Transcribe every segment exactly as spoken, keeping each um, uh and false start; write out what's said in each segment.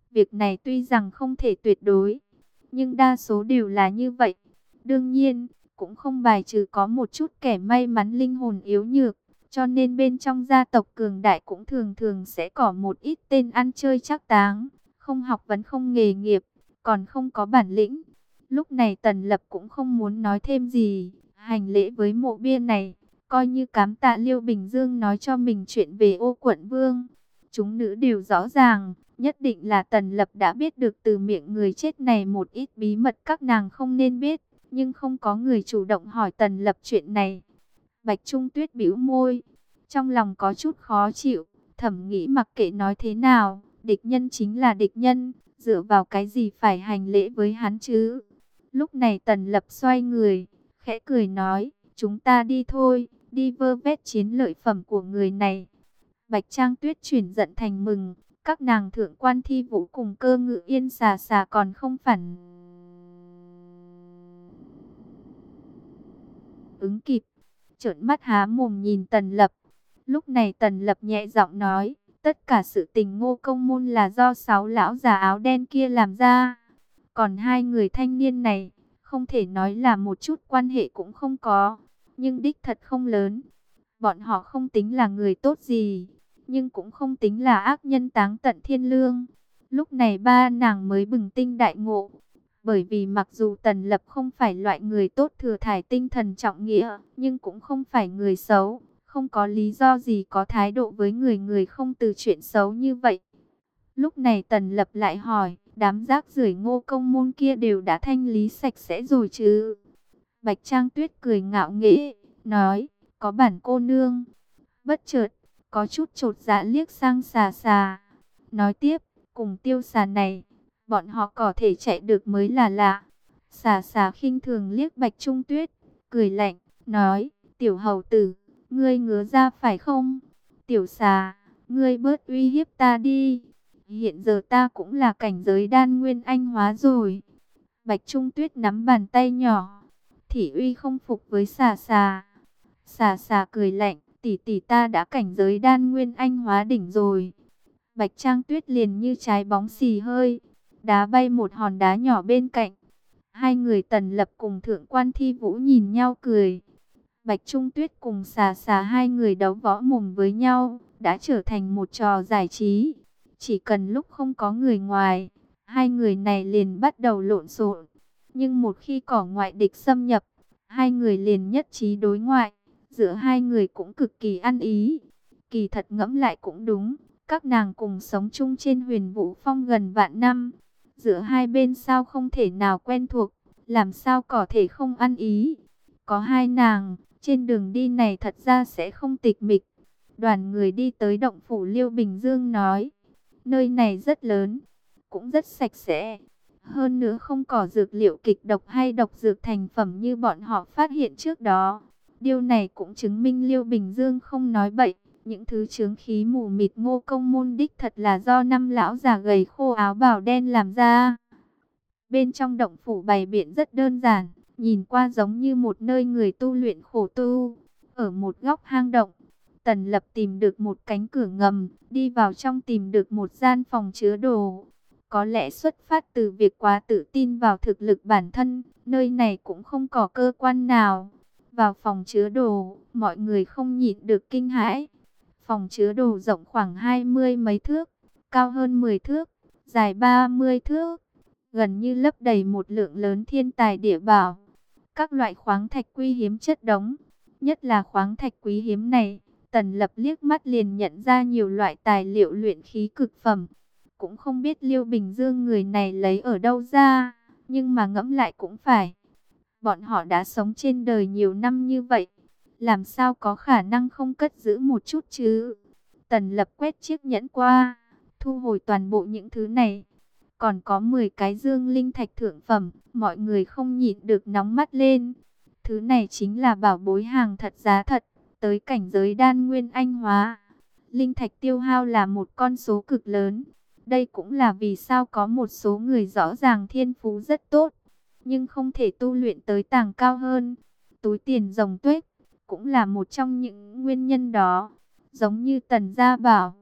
Việc này tuy rằng không thể tuyệt đối, nhưng đa số đều là như vậy. Đương nhiên, cũng không bài trừ có một chút kẻ may mắn linh hồn yếu nhược, cho nên bên trong gia tộc cường đại cũng thường thường sẽ có một ít tên ăn chơi trác táng, không học vấn không nghề nghiệp, còn không có bản lĩnh. Lúc này Tần Lập cũng không muốn nói thêm gì, hành lễ với mộ bia này, coi như cám tạ Liêu Bình Dương nói cho mình chuyện về Ô Quận Vương. Chúng nữ đều rõ ràng, nhất định là Tần Lập đã biết được từ miệng người chết này một ít bí mật các nàng không nên biết, nhưng không có người chủ động hỏi Tần Lập chuyện này. Bạch Trung Tuyết bĩu môi, trong lòng có chút khó chịu, thầm nghĩ mặc kệ nói thế nào, địch nhân chính là địch nhân, dựa vào cái gì phải hành lễ với hắn chứ. Lúc này Tần Lập xoay người, khẽ cười nói, chúng ta đi thôi, đi vơ vét chiến lợi phẩm của người này. Bạch Trang Tuyết chuyển giận thành mừng, các nàng thượng quan Thi Vũ cùng Cơ Ngự Yên xà xà còn không phản ứng kịp, trợn mắt há mồm nhìn Tần Lập. Lúc này Tần Lập nhẹ giọng nói, tất cả sự tình Ngô Công Môn là do sáu lão già áo đen kia làm ra. Còn hai người thanh niên này, không thể nói là một chút quan hệ cũng không có, nhưng đích thật không lớn. Bọn họ không tính là người tốt gì, nhưng cũng không tính là ác nhân táng tận thiên lương. Lúc này ba nàng mới bừng tinh đại ngộ. Bởi vì mặc dù Tần Lập không phải loại người tốt thừa thải tinh thần trọng nghĩa, nhưng cũng không phải người xấu, không có lý do gì có thái độ với người người không từ chuyện xấu như vậy. Lúc này Tần Lập lại hỏi, đám rác rưởi Ngô Công Môn kia đều đã thanh lý sạch sẽ rồi chứ? Bạch Trang Tuyết cười ngạo nghễ, nói, có bản cô nương. Bất chợt, có chút chột dạ liếc sang xà xà. Nói tiếp, cùng tiêu xà này, bọn họ có thể chạy được mới là lạ. Xà xà khinh thường liếc Bạch Trung Tuyết, cười lạnh, nói, tiểu hầu tử, ngươi ngứa ra phải không? Tiểu xà, ngươi bớt uy hiếp ta đi. Hiện giờ ta cũng là cảnh giới đan nguyên anh hóa rồi. Bạch Trung Tuyết nắm bàn tay nhỏ, thị uy không phục với xà xà. Xà xà cười lạnh, tỷ tỷ ta đã cảnh giới đan nguyên anh hóa đỉnh rồi. Bạch Trang Tuyết liền như trái bóng xì hơi, đá bay một hòn đá nhỏ bên cạnh. Hai người Tần Lập cùng thượng quan Thi Vũ nhìn nhau cười. Bạch Trung Tuyết cùng xà xà hai người đấu võ mồm với nhau, đã trở thành một trò giải trí. Chỉ cần lúc không có người ngoài, hai người này liền bắt đầu lộn xộn. Nhưng một khi cỏ ngoại địch xâm nhập, hai người liền nhất trí đối ngoại. Giữa hai người cũng cực kỳ ăn ý. Kỳ thật ngẫm lại cũng đúng, các nàng cùng sống chung trên Huyền Vũ Phong gần vạn năm. Giữa hai bên sao không thể nào quen thuộc, làm sao có thể không ăn ý. Có hai nàng, trên đường đi này thật ra sẽ không tịch mịch. Đoàn người đi tới động phủ Liêu Bình Dương nói, nơi này rất lớn, cũng rất sạch sẽ. Hơn nữa không có dược liệu kịch độc hay độc dược thành phẩm như bọn họ phát hiện trước đó. Điều này cũng chứng minh Liêu Bình Dương không nói bậy. Những thứ chướng khí mù mịt Ngô Công Môn đích thật là do năm lão già gầy khô áo bào đen làm ra. Bên trong động phủ bày biện rất đơn giản, nhìn qua giống như một nơi người tu luyện khổ tu. Ở một góc hang động, Tần Lập tìm được một cánh cửa ngầm, đi vào trong tìm được một gian phòng chứa đồ. Có lẽ xuất phát từ việc quá tự tin vào thực lực bản thân, nơi này cũng không có cơ quan nào. Vào phòng chứa đồ, mọi người không nhịn được kinh hãi. Phòng chứa đồ rộng khoảng hai mươi mấy thước, cao hơn mười thước, dài ba mươi thước, gần như lấp đầy một lượng lớn thiên tài địa bảo. Các loại khoáng thạch quý hiếm chất đống, nhất là khoáng thạch quý hiếm này, Tần Lập liếc mắt liền nhận ra nhiều loại tài liệu luyện khí cực phẩm. Cũng không biết Liêu Bình Dương người này lấy ở đâu ra, nhưng mà ngẫm lại cũng phải. Bọn họ đã sống trên đời nhiều năm như vậy, làm sao có khả năng không cất giữ một chút chứ? Tần Lập quét chiếc nhẫn qua, thu hồi toàn bộ những thứ này. Còn có mười cái dương linh thạch thượng phẩm, mọi người không nhịn được nóng mắt lên. Thứ này chính là bảo bối hàng thật giá thật, tới cảnh giới đan nguyên anh hóa. Linh thạch tiêu hao là một con số cực lớn. Đây cũng là vì sao có một số người rõ ràng thiên phú rất tốt, nhưng không thể tu luyện tới tầng cao hơn. Túi tiền rồng tuếch cũng là một trong những nguyên nhân đó. Giống như Tần Gia Bảo,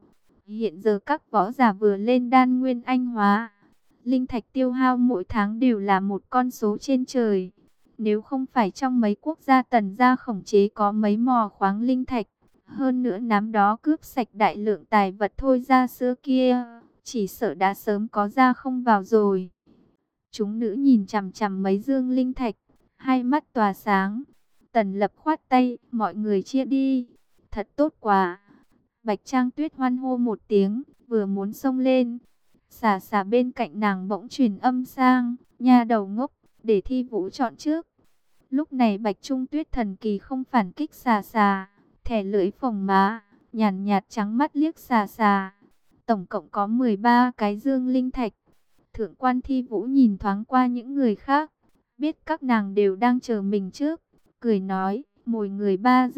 Hiện giờ các võ giả vừa lên đan nguyên anh hóa, linh thạch tiêu hao mỗi tháng đều là một con số trên trời. Nếu không phải trong mấy quốc gia Tần gia khống chế có mấy mỏ khoáng linh thạch, hơn nữa nắm đó cướp sạch đại lượng tài vật thôi ra xưa kia, chỉ sợ đã sớm có ra không vào rồi. Chúng nữ nhìn chằm chằm mấy dương linh thạch, hai mắt tỏa sáng. Tần Lập khoát tay, mọi người chia đi. Thật tốt quá. Bạch Trang Tuyết hoan hô một tiếng, vừa muốn xông lên. Xà xà bên cạnh nàng bỗng truyền âm sang, nha đầu ngốc, để Thi Vũ chọn trước. Lúc này Bạch Trung Tuyết thần kỳ không phản kích xà xà, thẻ lưỡi phồng má, nhàn nhạt trắng mắt liếc xà xà. Tổng cộng có mười ba cái dương linh thạch. Thượng quan Thi Vũ nhìn thoáng qua những người khác, biết các nàng đều đang chờ mình trước, cười nói, mỗi người ba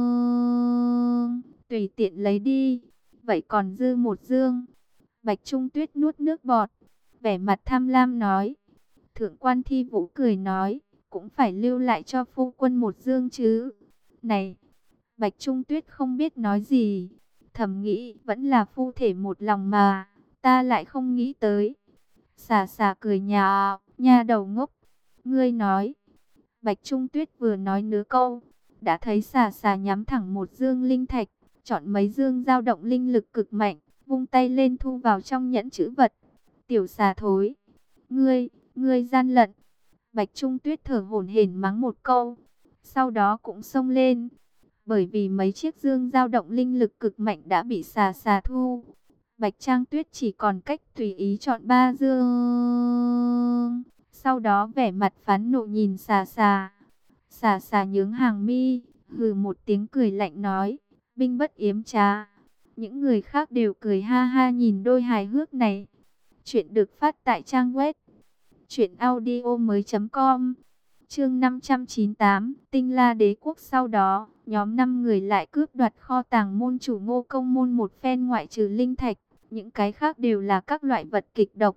dương, tùy tiện lấy đi. Vậy còn dư một dương. Bạch Trung Tuyết nuốt nước bọt, vẻ mặt tham lam nói. Thượng quan Thi Vũ cười nói, cũng phải lưu lại cho phu quân một dương chứ. Này, Bạch Trung Tuyết không biết nói gì, thầm nghĩ vẫn là phu thể một lòng mà, ta lại không nghĩ tới. Xà xà cười nhạo, nha đầu ngốc, ngươi nói. Bạch Trung Tuyết vừa nói nửa câu, đã thấy xà xà nhắm thẳng một dương linh thạch, chọn mấy dương dao động linh lực cực mạnh, vung tay lên thu vào trong nhẫn trữ vật. Tiểu xà thối, ngươi, ngươi gian lận. Bạch Trung Tuyết thở hổn hển mắng một câu, sau đó cũng xông lên. Bởi vì mấy chiếc dương dao động linh lực cực mạnh đã bị xà xà thu, Bạch Trang Tuyết chỉ còn cách tùy ý chọn ba dương. Sau đó vẻ mặt phẫn nộ nhìn xà xà. Xà xà nhướng hàng mi, hừ một tiếng cười lạnh nói, binh bất yếm trá. Những người khác đều cười ha ha nhìn đôi hài hước này. Chuyện được phát tại trang web truyện audio mới chấm com. Chương năm trăm chín mươi tám, Tinh La Đế Quốc. Sau đó, nhóm năm người lại cướp đoạt kho tàng môn chủ Ngô Công Môn một phen, ngoại trừ linh thạch, những cái khác đều là các loại vật kịch độc,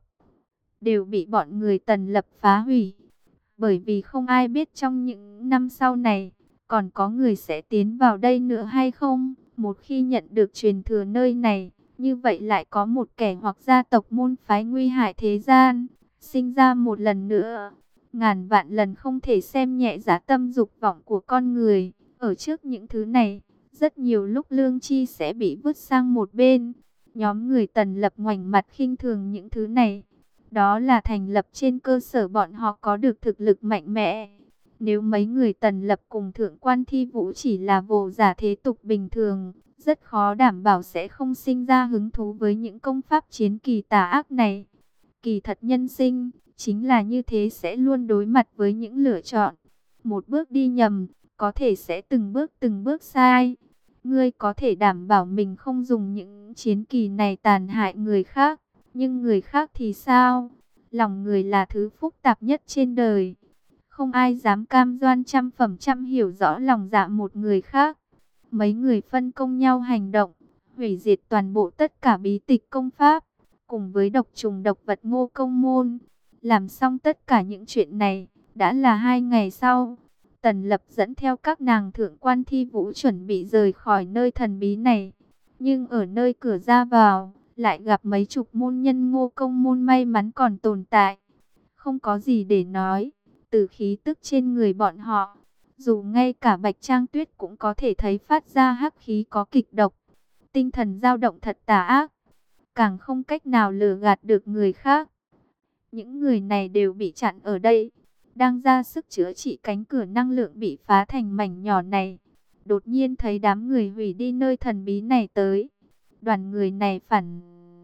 đều bị bọn người Tần Lập phá hủy. Bởi vì không ai biết trong những năm sau này, còn có người sẽ tiến vào đây nữa hay không. Một khi nhận được truyền thừa nơi này, như vậy lại có một kẻ hoặc gia tộc môn phái nguy hại thế gian, sinh ra một lần nữa. Ngàn vạn lần không thể xem nhẹ giá tâm dục vọng của con người. Ở trước những thứ này, rất nhiều lúc lương tri sẽ bị vứt sang một bên. Nhóm người Tần Lập ngoảnh mặt khinh thường những thứ này. Đó là thành lập trên cơ sở bọn họ có được thực lực mạnh mẽ. Nếu mấy người Tần Lập cùng Thượng quan Thi Vũ chỉ là vô giả thế tục bình thường, rất khó đảm bảo sẽ không sinh ra hứng thú với những công pháp chiến kỳ tà ác này. Kỳ thật nhân sinh chính là như thế, sẽ luôn đối mặt với những lựa chọn. Một bước đi nhầm, có thể sẽ từng bước từng bước sai. Ngươi có thể đảm bảo mình không dùng những chiến kỳ này tàn hại người khác, nhưng người khác thì sao? Lòng người là thứ phức tạp nhất trên đời. Không ai dám cam đoan trăm phần trăm hiểu rõ lòng dạ một người khác. Mấy người phân công nhau hành động, hủy diệt toàn bộ tất cả bí tịch công pháp, cùng với độc trùng độc vật Ngô Công Môn. Làm xong tất cả những chuyện này, đã là hai ngày sau. Tần Lập dẫn theo các nàng Thượng quan Thi Vũ chuẩn bị rời khỏi nơi thần bí này. Nhưng ở nơi cửa ra vào, lại gặp mấy chục môn nhân Ngô Công Môn may mắn còn tồn tại. Không có gì để nói, từ khí tức trên người bọn họ, dù ngay cả Bạch Trang Tuyết cũng có thể thấy phát ra hắc khí có kịch độc. Tinh thần dao động thật tà ác, càng không cách nào lừa gạt được người khác. Những người này đều bị chặn ở đây, đang ra sức chữa trị cánh cửa năng lượng bị phá thành mảnh nhỏ này. Đột nhiên thấy đám người hủy đi nơi thần bí này tới. Đoàn người này phản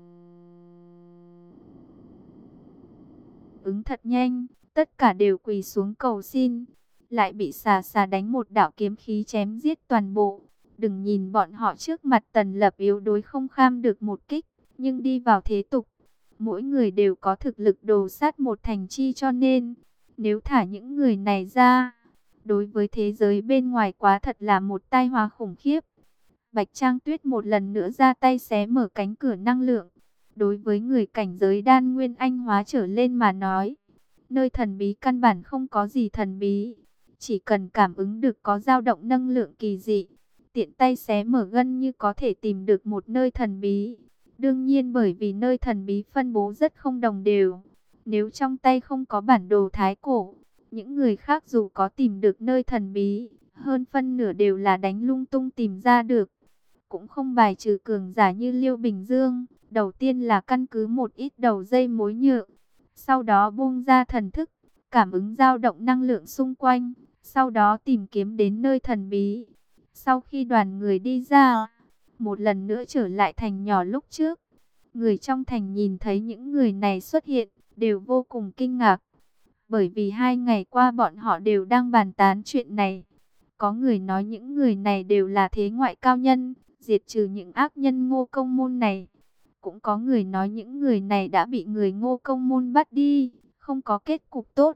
ứng thật nhanh, tất cả đều quỳ xuống cầu xin, lại bị xà xà đánh một đạo kiếm khí chém giết toàn bộ. Đừng nhìn bọn họ trước mặt Tần Lập yếu đuối không kham được một kích, nhưng đi vào thế tục, mỗi người đều có thực lực đồ sát một thành chi, cho nên nếu thả những người này ra, đối với thế giới bên ngoài quá thật là một tai họa khủng khiếp. Bạch Trang Tuyết một lần nữa ra tay xé mở cánh cửa năng lượng. Đối với người cảnh giới đan nguyên anh hóa trở lên mà nói, nơi thần bí căn bản không có gì thần bí. Chỉ cần cảm ứng được có dao động năng lượng kỳ dị, tiện tay xé mở gần như có thể tìm được một nơi thần bí. Đương nhiên bởi vì nơi thần bí phân bố rất không đồng đều. Nếu trong tay không có bản đồ thái cổ, những người khác dù có tìm được nơi thần bí, hơn phân nửa đều là đánh lung tung tìm ra được. Cũng không bài trừ cường giả như Liêu Bình Dương. Đầu tiên là căn cứ một ít đầu dây mối nhựa, sau đó buông ra thần thức, cảm ứng dao động năng lượng xung quanh, sau đó tìm kiếm đến nơi thần bí. Sau khi đoàn người đi ra, một lần nữa trở lại thành nhỏ lúc trước. Người trong thành nhìn thấy những người này xuất hiện, đều vô cùng kinh ngạc. Bởi vì hai ngày qua bọn họ đều đang bàn tán chuyện này. Có người nói những người này đều là thế ngoại cao nhân, diệt trừ những ác nhân Ngô Công Môn này. Cũng có người nói những người này đã bị người Ngô Công Môn bắt đi, không có kết cục tốt.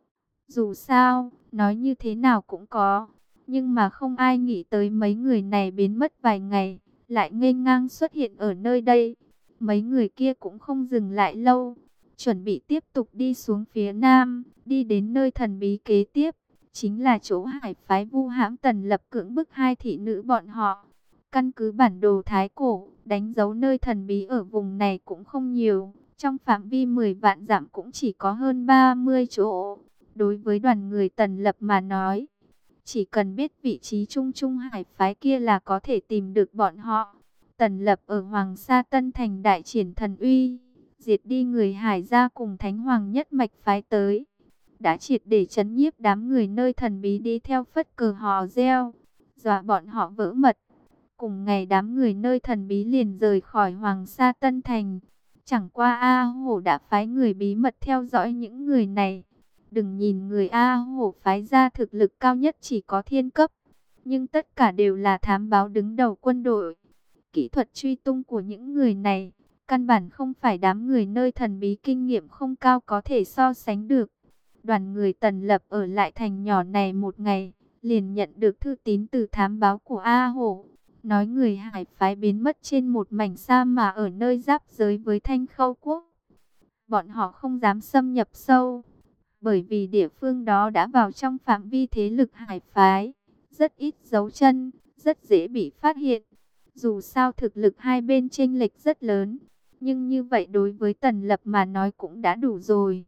Dù sao, nói như thế nào cũng có. Nhưng mà không ai nghĩ tới mấy người này biến mất vài ngày, lại nghênh ngang xuất hiện ở nơi đây. Mấy người kia cũng không dừng lại lâu, chuẩn bị tiếp tục đi xuống phía nam, đi đến nơi thần bí kế tiếp. Chính là chỗ hải phái Vu Hãm Tần Lập cưỡng bức hai thị nữ bọn họ. Căn cứ bản đồ thái cổ, đánh dấu nơi thần bí ở vùng này cũng không nhiều. Trong phạm vi mười vạn dặm cũng chỉ có hơn ba mươi chỗ. Đối với đoàn người Tần Lập mà nói, chỉ cần biết vị trí trung trung hải phái kia là có thể tìm được bọn họ. Tần Lập ở Hoàng Sa Tân Thành đại triển thần uy, diệt đi người Hải gia cùng Thánh Hoàng nhất mạch phái tới. Đã triệt để trấn nhiếp đám người nơi thần bí đi theo phất cờ hò reo, dọa bọn họ vỡ mật. Cùng ngày đám người nơi thần bí liền rời khỏi Hoàng Sa Tân Thành. Chẳng qua A Hổ đã phái người bí mật theo dõi những người này. Đừng nhìn người A Hổ phái ra thực lực cao nhất chỉ có thiên cấp, nhưng tất cả đều là thám báo đứng đầu quân đội. Kỹ thuật truy tung của những người này, căn bản không phải đám người nơi thần bí kinh nghiệm không cao có thể so sánh được. Đoàn người Tần Lập ở lại thành nhỏ này một ngày, liền nhận được thư tín từ thám báo của A Hổ. Nói người Hải phái biến mất trên một mảnh sa mà ở nơi giáp giới với Thanh Khâu Quốc. Bọn họ không dám xâm nhập sâu, bởi vì địa phương đó đã vào trong phạm vi thế lực Hải phái, rất ít dấu chân, rất dễ bị phát hiện. Dù sao thực lực hai bên chênh lệch rất lớn, nhưng như vậy đối với Tần Lập mà nói cũng đã đủ rồi.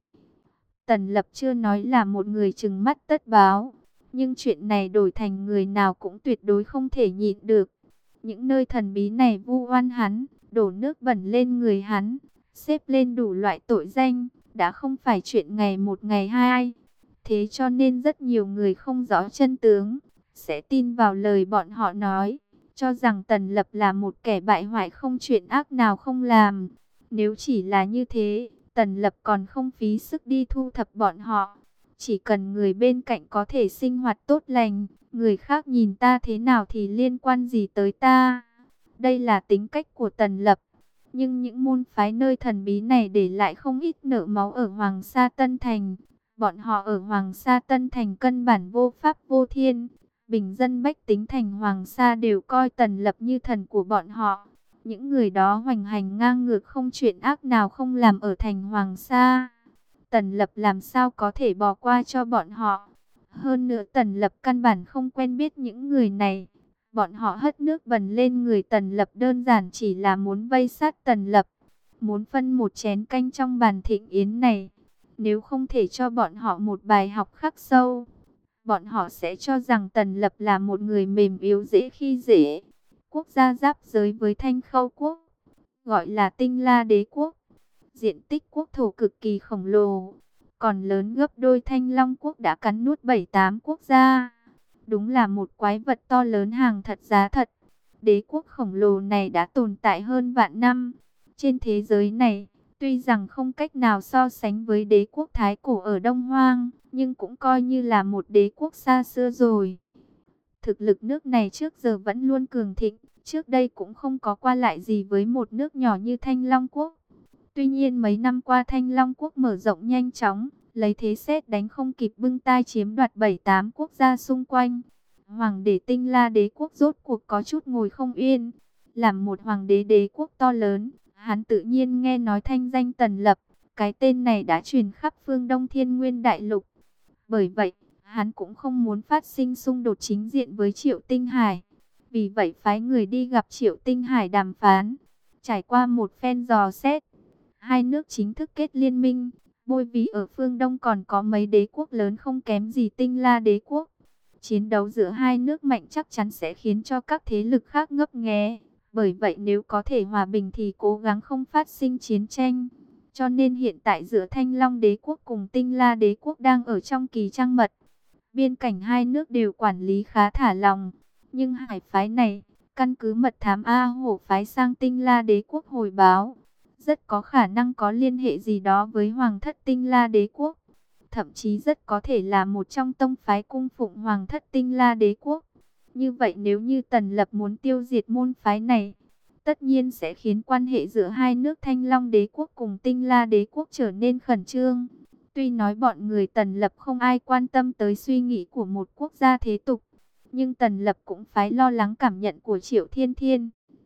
Tần Lập chưa nói là một người trừng mắt tất báo, nhưng chuyện này đổi thành người nào cũng tuyệt đối không thể nhịn được. Những nơi thần bí này vu oan hắn, đổ nước bẩn lên người hắn, xếp lên đủ loại tội danh, đã không phải chuyện ngày một ngày hai. Thế cho nên rất nhiều người không rõ chân tướng, sẽ tin vào lời bọn họ nói, cho rằng Tần Lập là một kẻ bại hoại không chuyện ác nào không làm. Nếu chỉ là như thế, Tần Lập còn không phí sức đi thu thập bọn họ. Chỉ cần người bên cạnh có thể sinh hoạt tốt lành, người khác nhìn ta thế nào thì liên quan gì tới ta. Đây là tính cách của Tần Lập. Nhưng những môn phái nơi thần bí này để lại không ít nợ máu ở Hoàng Sa Tân Thành. Bọn họ ở Hoàng Sa Tân Thành căn bản vô pháp vô thiên. Bình dân bách tính thành Hoàng Sa đều coi Tần Lập như thần của bọn họ. Những người đó hoành hành ngang ngược không chuyện ác nào không làm ở thành Hoàng Sa. Tần Lập làm sao có thể bỏ qua cho bọn họ. Hơn nữa Tần Lập căn bản không quen biết những người này. Bọn họ hất nước bẩn lên người Tần Lập đơn giản chỉ là muốn vây sát Tần Lập. Muốn phân một chén canh trong bàn thịnh yến này. Nếu không thể cho bọn họ một bài học khắc sâu, bọn họ sẽ cho rằng Tần Lập là một người mềm yếu dễ khi dễ. Quốc gia giáp giới với Thanh Khâu Quốc, gọi là Tinh La Đế Quốc. Diện tích quốc thổ cực kỳ khổng lồ, còn lớn gấp đôi Thanh Long Quốc đã cắn nuốt bảy tám quốc gia. Đúng là một quái vật to lớn hàng thật giá thật. Đế quốc khổng lồ này đã tồn tại hơn vạn năm. Trên thế giới này, tuy rằng không cách nào so sánh với đế quốc Thái Cổ ở Đông Hoang, nhưng cũng coi như là một đế quốc xa xưa rồi. Thực lực nước này trước giờ vẫn luôn cường thịnh, trước đây cũng không có qua lại gì với một nước nhỏ như Thanh Long Quốc. Tuy nhiên mấy năm qua Thanh Long Quốc mở rộng nhanh chóng, lấy thế sét đánh không kịp bưng tai chiếm đoạt bảy tám quốc gia xung quanh. Hoàng đế Tinh La Đế Quốc rốt cuộc có chút ngồi không yên. Làm một hoàng đế đế quốc to lớn, hắn tự nhiên nghe nói thanh danh Tần Lập, cái tên này đã truyền khắp phương Đông Thiên Nguyên Đại Lục. Bởi vậy, hắn cũng không muốn phát sinh xung đột chính diện với Triệu Tinh Hải. Vì vậy phái người đi gặp Triệu Tinh Hải đàm phán. Trải qua một phen dò xét, hai nước chính thức kết liên minh. Bôi vì ở phương Đông còn có mấy đế quốc lớn không kém gì Tinh La đế quốc. Chiến đấu giữa hai nước mạnh chắc chắn sẽ khiến cho các thế lực khác ngấp nghé. Bởi vậy nếu có thể hòa bình thì cố gắng không phát sinh chiến tranh. Cho nên hiện tại giữa Thanh Long đế quốc cùng Tinh La đế quốc đang ở trong kỳ trăng mật. Biên cảnh hai nước đều quản lý khá thả lòng. Nhưng hải phái này, căn cứ mật thám A Hổ phái sang Tinh La đế quốc hồi báo, rất có khả năng có liên hệ gì đó với Hoàng thất Tinh La đế quốc. Thậm chí rất có thể là một trong tông phái cung phụng Hoàng thất Tinh La đế quốc. Như vậy nếu như Tần Lập muốn tiêu diệt môn phái này, tất nhiên sẽ khiến quan hệ giữa hai nước Thanh Long đế quốc cùng Tinh La đế quốc trở nên khẩn trương. Tuy nói bọn người Tần Lập không ai quan tâm tới suy nghĩ của một quốc gia thế tục, nhưng Tần Lập cũng phải lo lắng cảm nhận của Triệu Thiên Thiên.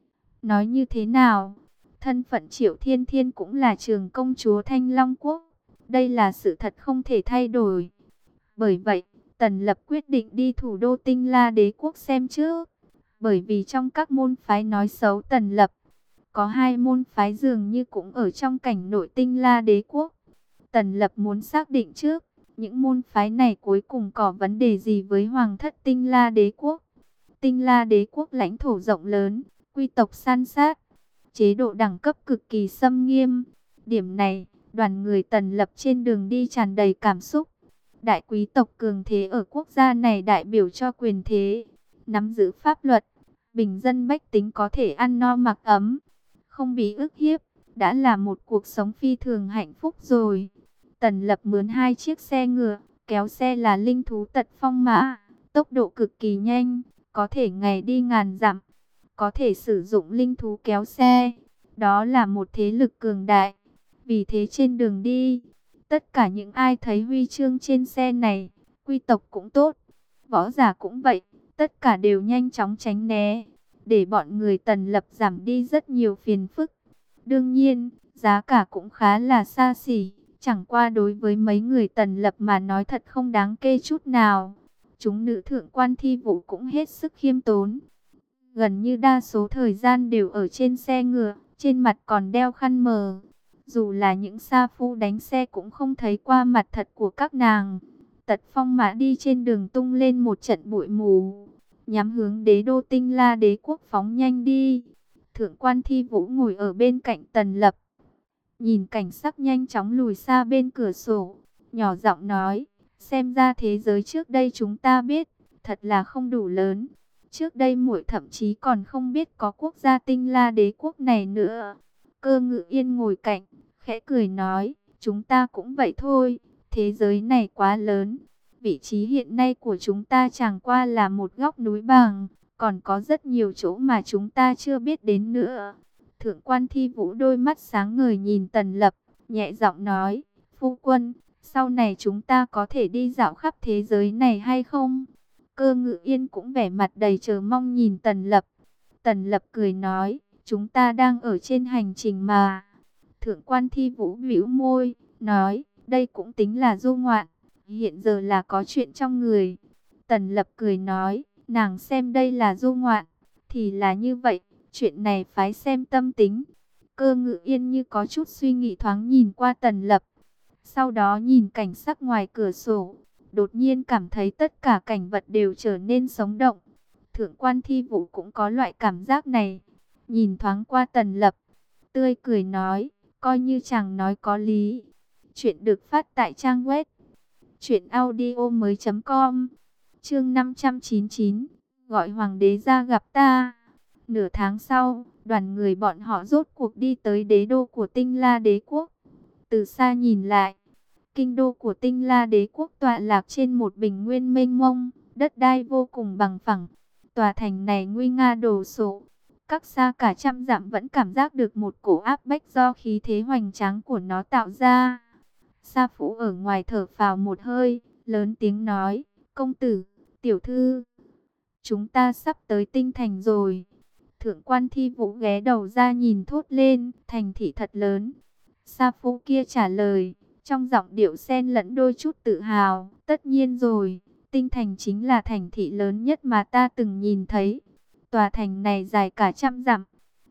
Nói như thế nào, thân phận Triệu Thiên Thiên cũng là trường công chúa Thanh Long quốc. Đây là sự thật không thể thay đổi. Bởi vậy, Tần Lập quyết định đi thủ đô Tinh La đế quốc xem trước. Bởi vì trong các môn phái nói xấu Tần Lập, có hai môn phái dường như cũng ở trong cảnh nội Tinh La đế quốc. Tần Lập muốn xác định trước, những môn phái này cuối cùng có vấn đề gì với Hoàng thất Tinh La đế quốc. Tinh La đế quốc lãnh thổ rộng lớn, quy tộc san sát, chế độ đẳng cấp cực kỳ xâm nghiêm. Điểm này, đoàn người Tần Lập trên đường đi tràn đầy cảm xúc. Đại quý tộc cường thế ở quốc gia này đại biểu cho quyền thế, nắm giữ pháp luật, bình dân bách tính có thể ăn no mặc ấm, không bị ức hiếp, đã là một cuộc sống phi thường hạnh phúc rồi. Tần Lập mướn hai chiếc xe ngựa, kéo xe là linh thú tật phong mã, tốc độ cực kỳ nhanh, có thể ngày đi ngàn dặm, có thể sử dụng linh thú kéo xe. Đó là một thế lực cường đại. Vì thế trên đường đi, tất cả những ai thấy huy chương trên xe này, quy tộc cũng tốt, võ giả cũng vậy, tất cả đều nhanh chóng tránh né, để bọn người Tần Lập giảm đi rất nhiều phiền phức. Đương nhiên, giá cả cũng khá là xa xỉ, chẳng qua đối với mấy người Tần Lập mà nói thật không đáng kê chút nào. Chúng nữ thượng quan Thi Vũ cũng hết sức khiêm tốn, gần như đa số thời gian đều ở trên xe ngựa, trên mặt còn đeo khăn mờ. Dù là những sa phu đánh xe cũng không thấy qua mặt thật của các nàng. Tật phong mã đi trên đường tung lên một trận bụi mù, nhắm hướng đế đô Tinh La đế quốc phóng nhanh đi. Thượng quan Thi Vũ ngồi ở bên cạnh Tần Lập, nhìn cảnh sắc nhanh chóng lùi xa bên cửa sổ, nhỏ giọng nói, xem ra thế giới trước đây chúng ta biết, thật là không đủ lớn. Trước đây muội thậm chí còn không biết có quốc gia Tinh La đế quốc này nữa. Cơ Ngự Yên ngồi cạnh, khẽ cười nói, chúng ta cũng vậy thôi, thế giới này quá lớn. Vị trí hiện nay của chúng ta chẳng qua là một góc núi bằng, còn có rất nhiều chỗ mà chúng ta chưa biết đến nữa. Thượng quan Thi Vũ đôi mắt sáng ngời nhìn Tần Lập, nhẹ giọng nói, phu quân, sau này chúng ta có thể đi dạo khắp thế giới này hay không? Cơ Ngự Yên cũng vẻ mặt đầy chờ mong nhìn Tần Lập. Tần Lập cười nói, chúng ta đang ở trên hành trình mà. Thượng quan Thi Vũ bĩu môi, nói, đây cũng tính là du ngoạn, hiện giờ là có chuyện trong người. Tần Lập cười nói, nàng xem đây là du ngoạn, thì là như vậy, chuyện này phải xem tâm tính. Cơ Ngự Yên như có chút suy nghĩ thoáng nhìn qua Tần Lập, sau đó nhìn cảnh sắc ngoài cửa sổ, đột nhiên cảm thấy tất cả cảnh vật đều trở nên sống động. Thượng quan Thi Vũ cũng có loại cảm giác này, nhìn thoáng qua Tần Lập, tươi cười nói, coi như chàng nói có lý. Chuyện được phát tại trang web truyện audio mới chấm com. Chương năm trăm chín mươi chín, gọi hoàng đế ra gặp ta. Nửa tháng sau, đoàn người bọn họ rốt cuộc đi tới đế đô của Tinh La đế quốc. Từ xa nhìn lại, kinh đô của Tinh La đế quốc tọa lạc trên một bình nguyên mênh mông, đất đai vô cùng bằng phẳng. Tòa thành này nguy nga đồ sộ, cách xa cả trăm dặm vẫn cảm giác được một cổ áp bách do khí thế hoành tráng của nó tạo ra. Sa Phú ở ngoài thở phào một hơi, lớn tiếng nói, công tử, tiểu thư, chúng ta sắp tới Tinh thành rồi. Thượng quan Thi Vũ ghé đầu ra nhìn thốt lên, thành thị thật lớn. Sa Phú kia trả lời, trong giọng điệu xen lẫn đôi chút tự hào, tất nhiên rồi, Tinh thành chính là thành thị lớn nhất mà ta từng nhìn thấy. Tòa thành này dài cả trăm dặm,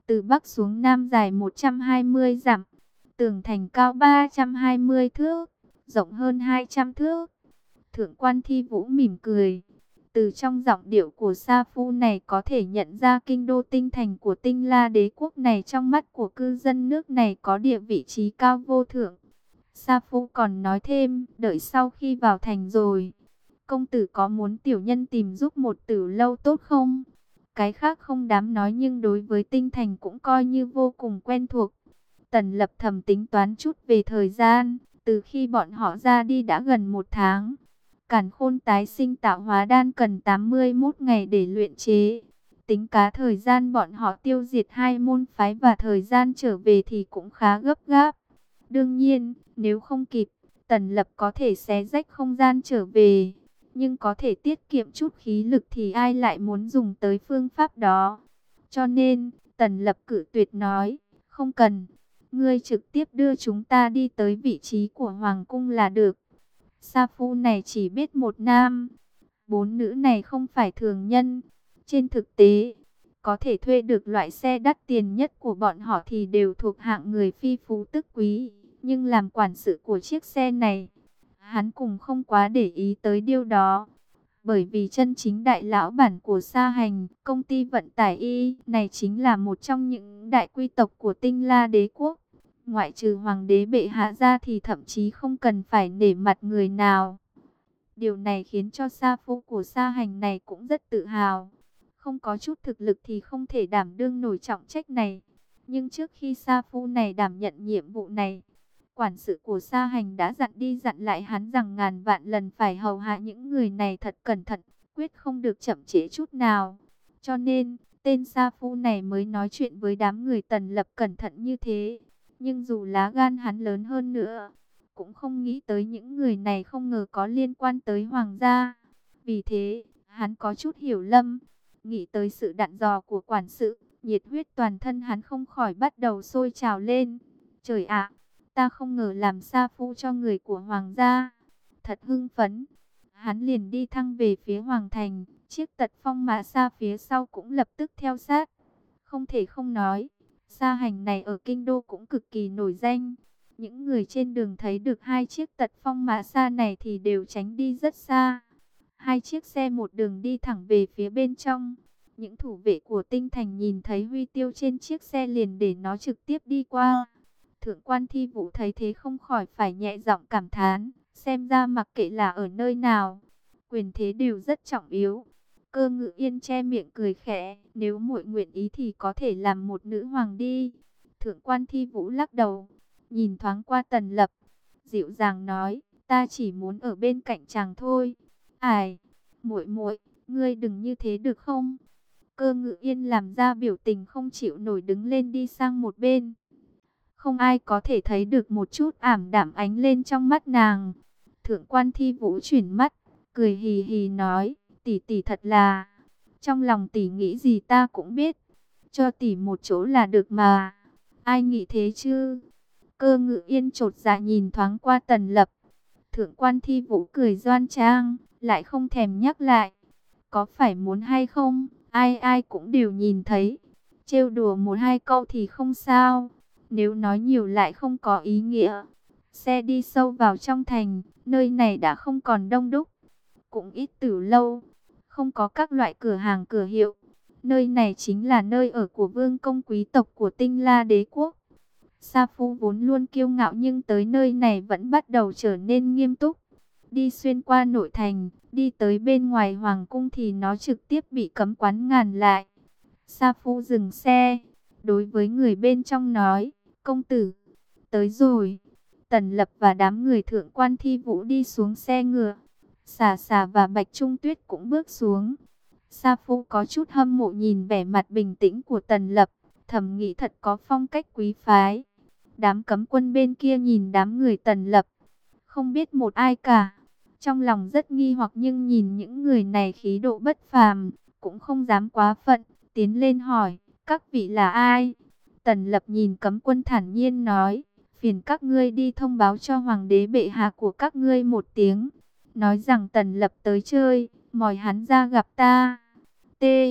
từ bắc xuống nam dài một trăm hai mươi dặm, tường thành cao ba trăm hai mươi thước, rộng hơn hai trăm thước. Thượng quan Thi Vũ mỉm cười. Từ trong giọng điệu của Sa Phu này có thể nhận ra kinh đô tinh thành của Tinh La đế quốc này trong mắt của cư dân nước này có địa vị trí cao vô thượng. Sa Phu còn nói thêm, đợi sau khi vào thành rồi, công tử có muốn tiểu nhân tìm giúp một tử lâu tốt không? Cái khác không dám nói nhưng đối với tinh thành cũng coi như vô cùng quen thuộc. Tần Lập thầm tính toán chút về thời gian, từ khi bọn họ ra đi đã gần một tháng. Càn Khôn tái sinh tạo hóa đan cần tám mươi mốt ngày để luyện chế. Tính cả thời gian bọn họ tiêu diệt hai môn phái và thời gian trở về thì cũng khá gấp gáp. Đương nhiên, nếu không kịp, Tần Lập có thể xé rách không gian trở về. Nhưng có thể tiết kiệm chút khí lực thì ai lại muốn dùng tới phương pháp đó. Cho nên, Tần Lập cự tuyệt nói, không cần. Ngươi trực tiếp đưa chúng ta đi tới vị trí của Hoàng cung là được. Sa Phu này chỉ biết một nam. Bốn nữ này không phải thường nhân. Trên thực tế, có thể thuê được loại xe đắt tiền nhất của bọn họ thì đều thuộc hạng người phi phú tức quý. Nhưng làm quản sự của chiếc xe này, hắn cũng không quá để ý tới điều đó. Bởi vì chân chính đại lão bản của Sa Hành, công ty vận tải y này chính là một trong những đại quý tộc của Tinh La đế quốc. Ngoại trừ hoàng đế bệ hạ ra thì thậm chí không cần phải nể mặt người nào. Điều này khiến cho Sa Phu của Sa Hành này cũng rất tự hào. Không có chút thực lực thì không thể đảm đương nổi trọng trách này. Nhưng trước khi Sa Phu này đảm nhận nhiệm vụ này, quản sự của Sa Hành đã dặn đi dặn lại hắn rằng ngàn vạn lần phải hầu hạ những người này thật cẩn thận, quyết không được chậm trễ chút nào. Cho nên, tên Sa Phu này mới nói chuyện với đám người Tần Lập cẩn thận như thế. Nhưng dù lá gan hắn lớn hơn nữa, cũng không nghĩ tới những người này không ngờ có liên quan tới hoàng gia. Vì thế, hắn có chút hiểu lầm, nghĩ tới sự dặn dò của quản sự, nhiệt huyết toàn thân hắn không khỏi bắt đầu sôi trào lên. Trời ạ, ta không ngờ làm sa phu cho người của hoàng gia. Thật hưng phấn. Hắn liền đi thăng về phía hoàng thành, chiếc tật phong mã xa phía sau cũng lập tức theo sát. Không thể không nói, Sa Hành này ở kinh đô cũng cực kỳ nổi danh. Những người trên đường thấy được hai chiếc tật phong mã xa này thì đều tránh đi rất xa. Hai chiếc xe một đường đi thẳng về phía bên trong. Những thủ vệ của tinh thành nhìn thấy huy tiêu trên chiếc xe liền để nó trực tiếp đi qua. Thượng quan Thi Vũ thấy thế không khỏi phải nhẹ giọng cảm thán. Xem ra mặc kệ là ở nơi nào, quyền thế đều rất trọng yếu. Cơ Ngự Yên che miệng cười khẽ, nếu muội nguyện ý thì có thể làm một nữ hoàng đi. Thượng quan Thi Vũ lắc đầu, nhìn thoáng qua Tần Lập, dịu dàng nói, ta chỉ muốn ở bên cạnh chàng thôi. Ai, muội muội, ngươi đừng như thế được không? Cơ Ngự Yên làm ra biểu tình không chịu nổi đứng lên đi sang một bên. Không ai có thể thấy được một chút ảm đạm ánh lên trong mắt nàng. Thượng quan Thi Vũ chuyển mắt, cười hì hì nói, tỷ tỷ thật là, trong lòng tỷ nghĩ gì ta cũng biết, cho tỷ một chỗ là được mà, ai nghĩ thế chứ? Cơ Ngự Yên chột dạ nhìn thoáng qua Tần Lập. Thượng quan Thi Vũ cười đoan trang, lại không thèm nhắc lại, có phải muốn hay không, ai ai cũng đều nhìn thấy, trêu đùa một hai câu thì không sao, nếu nói nhiều lại không có ý nghĩa. Xe đi sâu vào trong thành, nơi này đã không còn đông đúc, cũng ít từ lâu, không có các loại cửa hàng cửa hiệu. Nơi này chính là nơi ở của vương công quý tộc của Tinh La đế quốc. Sa Phu vốn luôn kiêu ngạo nhưng tới nơi này vẫn bắt đầu trở nên nghiêm túc. Đi xuyên qua nội thành, đi tới bên ngoài hoàng cung thì nó trực tiếp bị cấm quán ngàn lại. Sa Phu dừng xe, đối với người bên trong nói, công tử, tới rồi. Tần Lập và đám người thượng quan Thi Vũ đi xuống xe ngựa. Xà Xà và Bạch Trung Tuyết cũng bước xuống. Sa Phu có chút hâm mộ nhìn vẻ mặt bình tĩnh của Tần Lập, thầm nghĩ thật có phong cách quý phái. Đám cấm quân bên kia nhìn đám người Tần Lập, không biết một ai cả. Trong lòng rất nghi hoặc nhưng nhìn những người này khí độ bất phàm, cũng không dám quá phận, tiến lên hỏi, các vị là ai? Tần Lập nhìn cấm quân thản nhiên nói, phiền các ngươi đi thông báo cho hoàng đế bệ hạ của các ngươi một tiếng, nói rằng Tần Lập tới chơi, mời hắn ra gặp ta. T.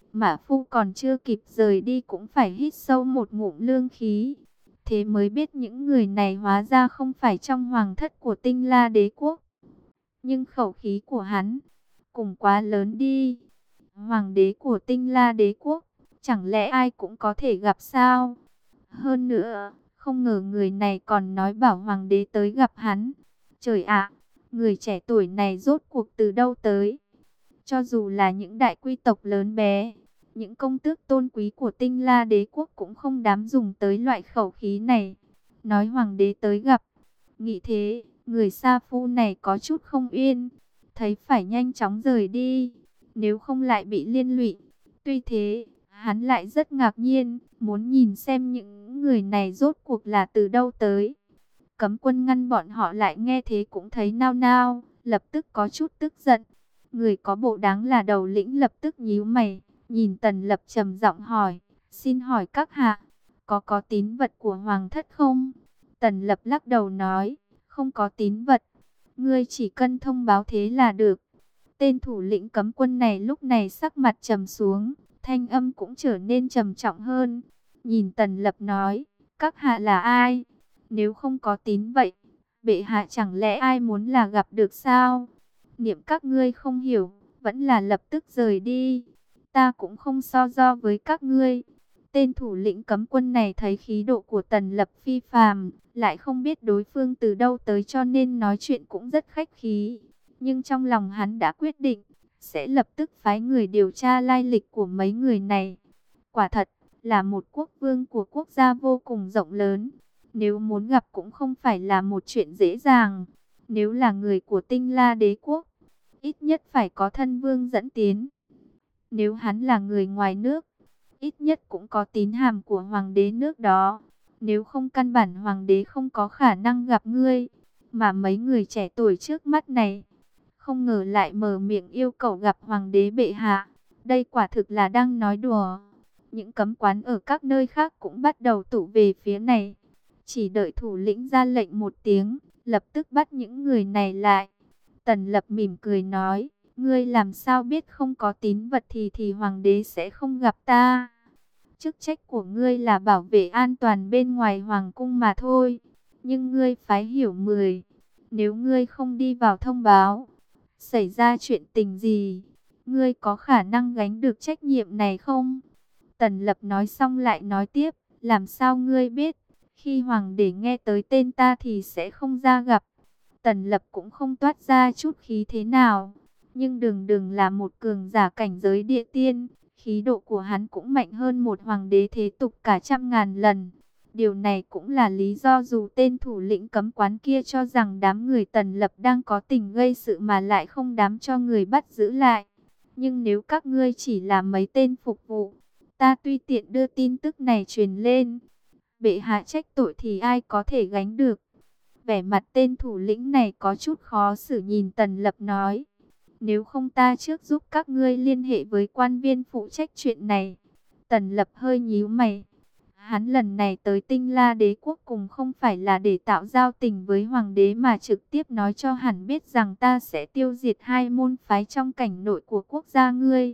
Mã Phu còn chưa kịp rời đi cũng phải hít sâu một ngụm lương khí. Thế mới biết những người này hóa ra không phải trong hoàng thất của Tinh La Đế quốc. Nhưng khẩu khí của hắn cũng quá lớn đi. Hoàng đế của Tinh La Đế quốc, chẳng lẽ ai cũng có thể gặp sao? Hơn nữa, không ngờ người này còn nói bảo hoàng đế tới gặp hắn. Trời ạ, người trẻ tuổi này rốt cuộc từ đâu tới? Cho dù là những đại quy tộc lớn bé, những công tước tôn quý của Tinh La Đế quốc cũng không dám dùng tới loại khẩu khí này. Nói hoàng đế tới gặp. Nghĩ thế, người sa phu này có chút không yên, thấy phải nhanh chóng rời đi, nếu không lại bị liên lụy. Tuy thế, hắn lại rất ngạc nhiên, muốn nhìn xem những người này rốt cuộc là từ đâu tới. Cấm quân ngăn bọn họ lại nghe thế cũng thấy nao nao, lập tức có chút tức giận. Người có bộ đáng là đầu lĩnh lập tức nhíu mày, nhìn Tần Lập trầm giọng hỏi, xin hỏi các hạ, có có tín vật của hoàng thất không? Tần Lập lắc đầu nói, không có tín vật, ngươi chỉ cần thông báo thế là được. Tên thủ lĩnh cấm quân này lúc này sắc mặt trầm xuống, thanh âm cũng trở nên trầm trọng hơn. Nhìn Tần Lập nói, các hạ là ai? Nếu không có tín vậy, bệ hạ chẳng lẽ ai muốn là gặp được sao? Niệm các ngươi không hiểu, vẫn là lập tức rời đi. Ta cũng không so do với các ngươi. Tên thủ lĩnh cấm quân này thấy khí độ của Tần Lập phi phàm, lại không biết đối phương từ đâu tới cho nên nói chuyện cũng rất khách khí. Nhưng trong lòng hắn đã quyết định, sẽ lập tức phái người điều tra lai lịch của mấy người này. Quả thật, là một quốc vương của quốc gia vô cùng rộng lớn. Nếu muốn gặp cũng không phải là một chuyện dễ dàng. Nếu là người của Tinh La Đế quốc, ít nhất phải có thân vương dẫn tiến. Nếu hắn là người ngoài nước, ít nhất cũng có tín hàm của hoàng đế nước đó. Nếu không căn bản hoàng đế không có khả năng gặp ngươi. Mà mấy người trẻ tuổi trước mắt này, không ngờ lại mở miệng yêu cầu gặp hoàng đế bệ hạ. Đây quả thực là đang nói đùa. Những cấm quán ở các nơi khác cũng bắt đầu tụ về phía này. Chỉ đợi thủ lĩnh ra lệnh một tiếng, lập tức bắt những người này lại. Tần Lập mỉm cười nói, ngươi làm sao biết không có tín vật thì thì hoàng đế sẽ không gặp ta. Chức trách của ngươi là bảo vệ an toàn bên ngoài hoàng cung mà thôi. Nhưng ngươi phải hiểu mười, nếu ngươi không đi vào thông báo, xảy ra chuyện tình gì, ngươi có khả năng gánh được trách nhiệm này không? Tần Lập nói xong lại nói tiếp, làm sao ngươi biết, khi hoàng đế nghe tới tên ta thì sẽ không ra gặp. Tần Lập cũng không toát ra chút khí thế nào, nhưng đừng đừng là một cường giả cảnh giới địa tiên, khí độ của hắn cũng mạnh hơn một hoàng đế thế tục cả trăm ngàn lần. Điều này cũng là lý do dù tên thủ lĩnh cấm quán kia cho rằng đám người Tần Lập đang có tình gây sự mà lại không dám cho người bắt giữ lại. Nhưng nếu các ngươi chỉ là mấy tên phục vụ, ta tùy tiện đưa tin tức này truyền lên, bệ hạ trách tội thì ai có thể gánh được. Vẻ mặt tên thủ lĩnh này có chút khó xử nhìn Tần Lập nói, nếu không ta trước giúp các ngươi liên hệ với quan viên phụ trách chuyện này. Tần Lập hơi nhíu mày. Hắn lần này tới Tinh La Đế quốc cùng không phải là để tạo giao tình với hoàng đế mà trực tiếp nói cho hẳn biết rằng ta sẽ tiêu diệt hai môn phái trong cảnh nội của quốc gia ngươi.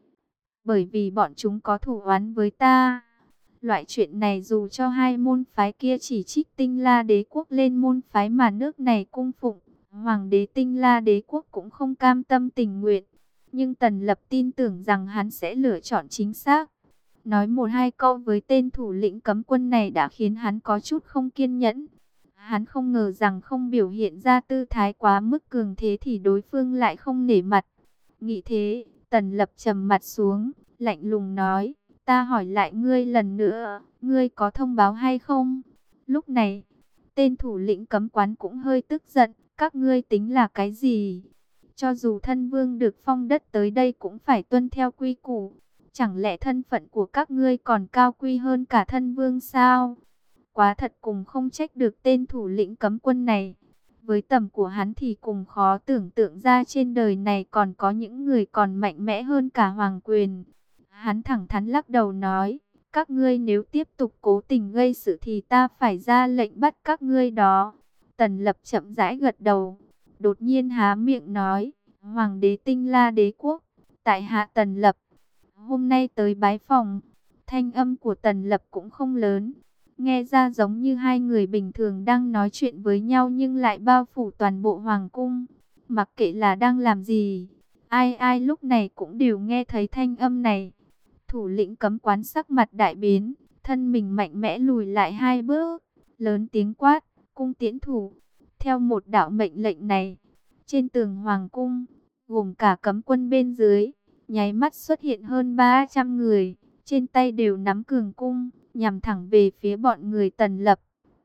Bởi vì bọn chúng có thù oán với ta. Loại chuyện này dù cho hai môn phái kia chỉ trích Tinh La Đế quốc lên môn phái mà nước này cung phụng, hoàng đế Tinh La Đế quốc cũng không cam tâm tình nguyện. Nhưng Tần Lập tin tưởng rằng hắn sẽ lựa chọn chính xác. Nói một hai câu với tên thủ lĩnh cấm quân này đã khiến hắn có chút không kiên nhẫn. Hắn không ngờ rằng không biểu hiện ra tư thái quá mức cường thế thì đối phương lại không nể mặt. Nghĩ thế, Tần Lập trầm mặt xuống, lạnh lùng nói, ta hỏi lại ngươi lần nữa, ngươi có thông báo hay không? Lúc này, tên thủ lĩnh cấm quán cũng hơi tức giận, các ngươi tính là cái gì? Cho dù thân vương được phong đất tới đây cũng phải tuân theo quy củ. Chẳng lẽ thân phận của các ngươi còn cao quý hơn cả thân vương sao? Quá thật cùng không trách được tên thủ lĩnh cấm quân này. Với tầm của hắn thì cùng khó tưởng tượng ra trên đời này còn có những người còn mạnh mẽ hơn cả hoàng quyền. Hắn thẳng thắn lắc đầu nói, các ngươi nếu tiếp tục cố tình gây sự thì ta phải ra lệnh bắt các ngươi đó. Tần Lập chậm rãi gật đầu, đột nhiên há miệng nói, hoàng đế Tinh La Đế quốc, tại hạ Tần Lập. hôm nay tới bái phòng. Thanh âm của Tần Lập cũng không lớn, nghe ra giống như hai người bình thường đang nói chuyện với nhau nhưng lại bao phủ toàn bộ hoàng cung. Mặc kệ là đang làm gì, ai ai lúc này cũng đều nghe thấy thanh âm này. Thủ lĩnh cấm quán sắc mặt đại biến, thân mình mạnh mẽ lùi lại hai bước, lớn tiếng quát, cung tiễn thủ. Theo một đạo mệnh lệnh này, trên tường hoàng cung, gồm cả cấm quân bên dưới, nháy mắt xuất hiện hơn ba trăm người, trên tay đều nắm cường cung, nhằm thẳng về phía bọn người Tần Lập.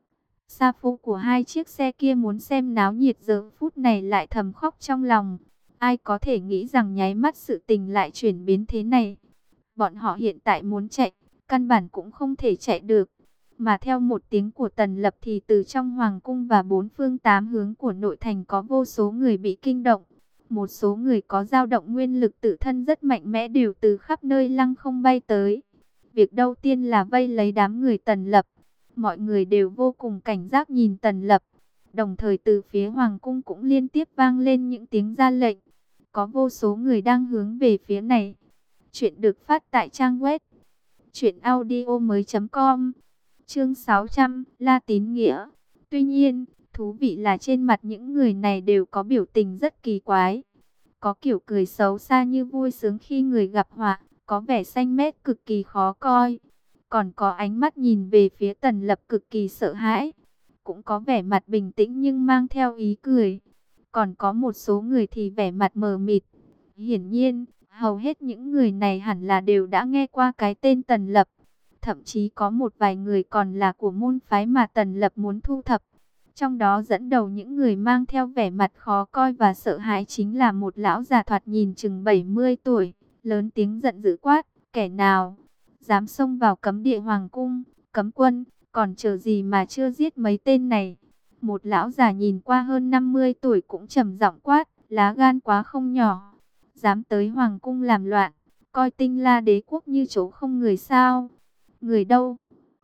Sa phu của hai chiếc xe kia muốn xem náo nhiệt giờ phút này lại thầm khóc trong lòng. Ai có thể nghĩ rằng nháy mắt sự tình lại chuyển biến thế này. Bọn họ hiện tại muốn chạy, căn bản cũng không thể chạy được. Mà theo một tiếng của Tần Lập thì từ trong hoàng cung và bốn phương tám hướng của nội thành có vô số người bị kinh động. Một số người có dao động nguyên lực tự thân rất mạnh mẽ đều từ khắp nơi lăng không bay tới. Việc đầu tiên là vây lấy đám người Tần Lập. Mọi người đều vô cùng cảnh giác nhìn Tần Lập. Đồng thời từ phía hoàng cung cũng liên tiếp vang lên những tiếng ra lệnh. Có vô số người đang hướng về phía này. Chuyện được phát tại trang web truyện audio mới chấm com. Chương sáu trăm, La Tín Nghĩa. Tuy nhiên, thú vị là trên mặt những người này đều có biểu tình rất kỳ quái. Có kiểu cười xấu xa như vui sướng khi người gặp họa, có vẻ xanh mét cực kỳ khó coi. Còn có ánh mắt nhìn về phía Tần Lập cực kỳ sợ hãi. Cũng có vẻ mặt bình tĩnh nhưng mang theo ý cười. Còn có một số người thì vẻ mặt mờ mịt. Hiển nhiên, hầu hết những người này hẳn là đều đã nghe qua cái tên Tần Lập. Thậm chí có một vài người còn là của môn phái mà Tần Lập muốn thu thập. Trong đó dẫn đầu những người mang theo vẻ mặt khó coi và sợ hãi chính là một lão già thoạt nhìn chừng bảy mươi tuổi. Lớn tiếng giận dữ quát, kẻ nào dám xông vào cấm địa hoàng cung, cấm quân, còn chờ gì mà chưa giết mấy tên này. Một lão già nhìn qua hơn năm mươi tuổi cũng trầm giọng quát, lá gan quá không nhỏ. Dám tới hoàng cung làm loạn, coi Tinh La đế quốc như chỗ không người sao. Người đâu?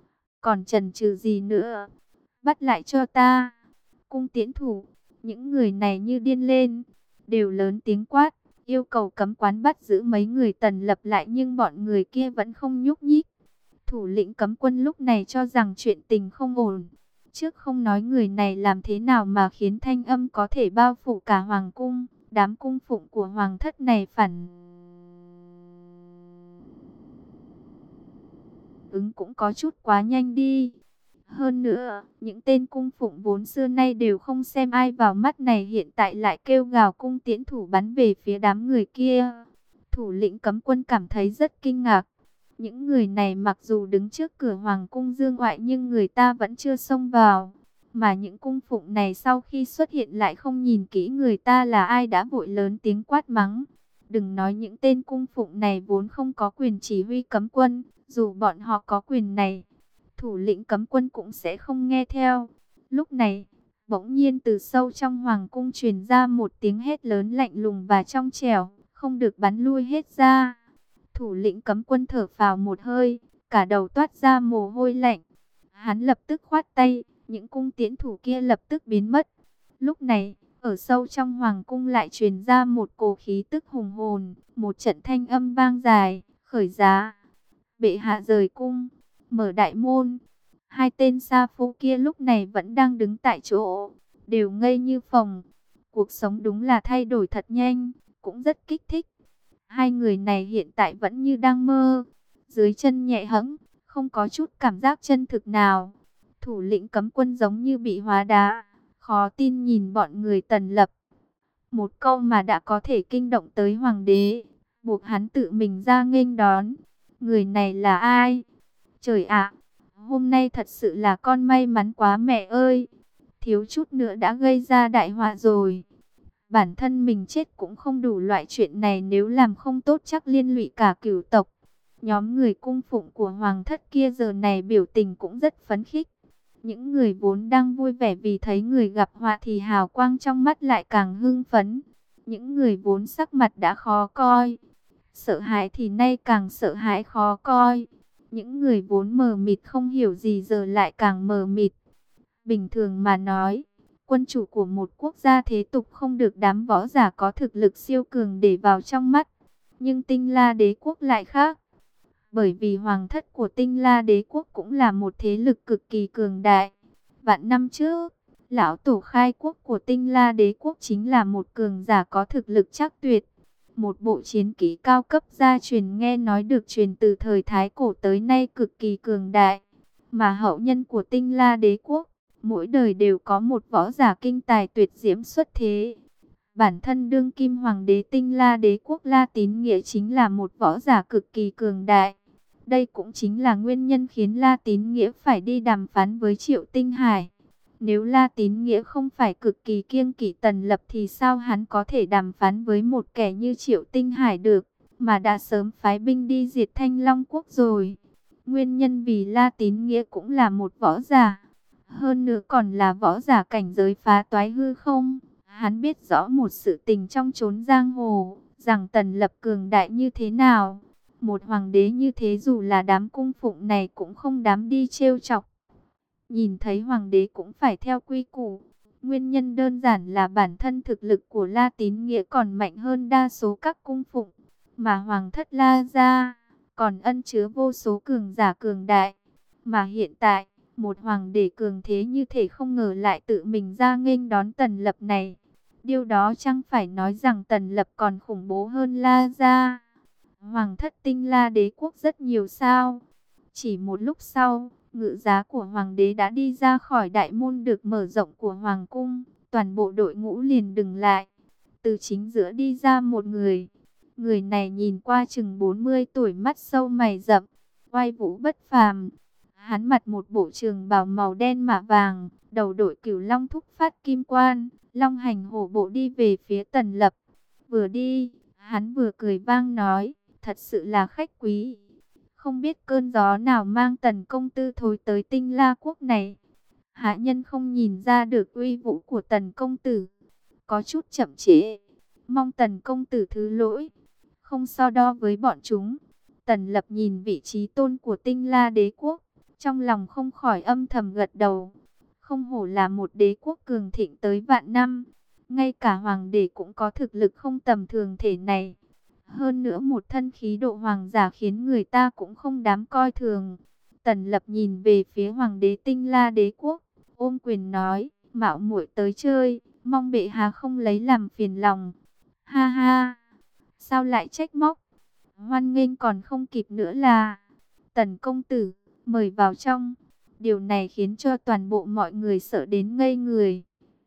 Còn chần chừ gì nữa? Bắt lại cho ta. Cung tiễn thủ, những người này như điên lên, đều lớn tiếng quát, yêu cầu cấm quán bắt giữ mấy người Tần Lập lại nhưng bọn người kia vẫn không nhúc nhích. Thủ lĩnh cấm quân lúc này cho rằng chuyện tình không ổn. Trước không nói người này làm thế nào mà khiến thanh âm có thể bao phủ cả hoàng cung, đám cung phụng của hoàng thất này phản ứng cũng có chút quá nhanh đi. Hơn nữa, những tên cung phụng vốn xưa nay đều không xem ai vào mắt này hiện tại lại kêu gào cung tiễn thủ bắn về phía đám người kia. Thủ lĩnh cấm quân cảm thấy rất kinh ngạc. Những người này mặc dù đứng trước cửa hoàng cung dương ngoại nhưng người ta vẫn chưa xông vào. Mà những cung phụng này sau khi xuất hiện lại không nhìn kỹ người ta là ai đã vội lớn tiếng quát mắng. Đừng nói những tên cung phụng này vốn không có quyền chỉ huy cấm quân, dù bọn họ có quyền này, thủ lĩnh cấm quân cũng sẽ không nghe theo. Lúc này, bỗng nhiên từ sâu trong hoàng cung truyền ra một tiếng hét lớn lạnh lùng và trong trẻo, không được bắn lui hết ra. Thủ lĩnh cấm quân thở phào một hơi, cả đầu toát ra mồ hôi lạnh. Hắn lập tức khoát tay, những cung tiễn thủ kia lập tức biến mất. Lúc này, ở sâu trong hoàng cung lại truyền ra một cổ khí tức hùng hồn, một trận thanh âm vang dài, khởi giá. Bệ hạ rời cung, mở đại môn. Hai tên sa phu kia lúc này vẫn đang đứng tại chỗ, đều ngây như phồng. Cuộc sống đúng là thay đổi thật nhanh, cũng rất kích thích. Hai người này hiện tại vẫn như đang mơ, dưới chân nhẹ hẫng, không có chút cảm giác chân thực nào. Thủ lĩnh cấm quân giống như bị hóa đá, khó tin nhìn bọn người Tần Lập. Một câu mà đã có thể kinh động tới hoàng đế, buộc hắn tự mình ra nghênh đón. Người này là ai? Trời ạ, hôm nay thật sự là con may mắn quá mẹ ơi. Thiếu chút nữa đã gây ra đại họa rồi. Bản thân mình chết cũng không đủ, loại chuyện này nếu làm không tốt chắc liên lụy cả cửu tộc. Nhóm người cung phụng của hoàng thất kia giờ này biểu tình cũng rất phấn khích. Những người vốn đang vui vẻ vì thấy người gặp họa thì hào quang trong mắt lại càng hưng phấn. Những người vốn sắc mặt đã khó coi, sợ hãi thì nay càng sợ hãi khó coi. Những người vốn mờ mịt không hiểu gì giờ lại càng mờ mịt. Bình thường mà nói, quân chủ của một quốc gia thế tục không được đám võ giả có thực lực siêu cường để vào trong mắt. Nhưng Tinh La Đế quốc lại khác. Bởi vì hoàng thất của Tinh La Đế quốc cũng là một thế lực cực kỳ cường đại. Vạn năm trước, lão tổ khai quốc của Tinh La Đế quốc chính là một cường giả có thực lực chắc tuyệt. Một bộ chiến kỹ cao cấp gia truyền nghe nói được truyền từ thời Thái cổ tới nay cực kỳ cường đại. Mà hậu nhân của Tinh La Đế quốc, mỗi đời đều có một võ giả kinh tài tuyệt diễm xuất thế. Bản thân đương kim hoàng đế Tinh La Đế quốc La Tín Nghĩa chính là một võ giả cực kỳ cường đại. Đây cũng chính là nguyên nhân khiến La Tín Nghĩa phải đi đàm phán với Triệu Tinh Hải. Nếu La Tín Nghĩa không phải cực kỳ kiêng kỵ Tần Lập thì sao hắn có thể đàm phán với một kẻ như Triệu Tinh Hải được, mà đã sớm phái binh đi diệt Thanh Long quốc rồi. Nguyên nhân vì La Tín Nghĩa cũng là một võ giả, hơn nữa còn là võ giả cảnh giới phá toái hư không. Hắn biết rõ một sự tình trong chốn giang hồ, rằng Tần Lập cường đại như thế nào. Một hoàng đế như thế dù là đám cung phụng này cũng không dám đi trêu chọc. Nhìn thấy hoàng đế cũng phải theo quy củ. Nguyên nhân đơn giản là bản thân thực lực của La Tín Nghĩa còn mạnh hơn đa số các cung phụng. Mà hoàng thất La gia còn ân chứa vô số cường giả cường đại. Mà hiện tại, một hoàng đế cường thế như thể không ngờ lại tự mình ra nghênh đón Tần Lập này. Điều đó chẳng phải nói rằng Tần Lập còn khủng bố hơn La gia. Hoàng thất Tinh La Đế quốc rất nhiều sao? Chỉ một lúc sau, ngự giá của hoàng đế đã đi ra khỏi đại môn được mở rộng của hoàng cung. Toàn bộ đội ngũ liền dừng lại. Từ chính giữa đi ra một người. Người này nhìn qua chừng bốn mươi tuổi, mắt sâu mày rậm, oai vũ bất phàm. Hắn mặc một bộ trường bào màu đen mạ vàng, đầu đội cửu long thúc phát kim quan, long hành hổ bộ đi về phía Tần Lập. Vừa đi, hắn vừa cười vang nói, thật sự là khách quý. Không biết cơn gió nào mang Tần công tử thối tới Tinh La quốc này. Hạ nhân không nhìn ra được uy vũ của Tần công tử, có chút chậm trễ, mong Tần công tử thứ lỗi, không so đo với bọn chúng. Tần Lập nhìn vị trí tôn của Tinh La Đế quốc, trong lòng không khỏi âm thầm gật đầu. Không hổ là một đế quốc cường thịnh tới vạn năm, ngay cả hoàng đế cũng có thực lực không tầm thường thể này. Hơn nữa một thân khí độ hoàng giả khiến người ta cũng không dám coi thường. Tần Lập nhìn về phía hoàng đế Tinh La Đế quốc, ôm quyền nói, mạo muội tới chơi, mong bệ hạ không lấy làm phiền lòng. Ha ha, sao lại trách móc? Hoan nghênh còn không kịp nữa là. Tần công tử, mời vào trong. Điều này khiến cho toàn bộ mọi người sợ đến ngây người.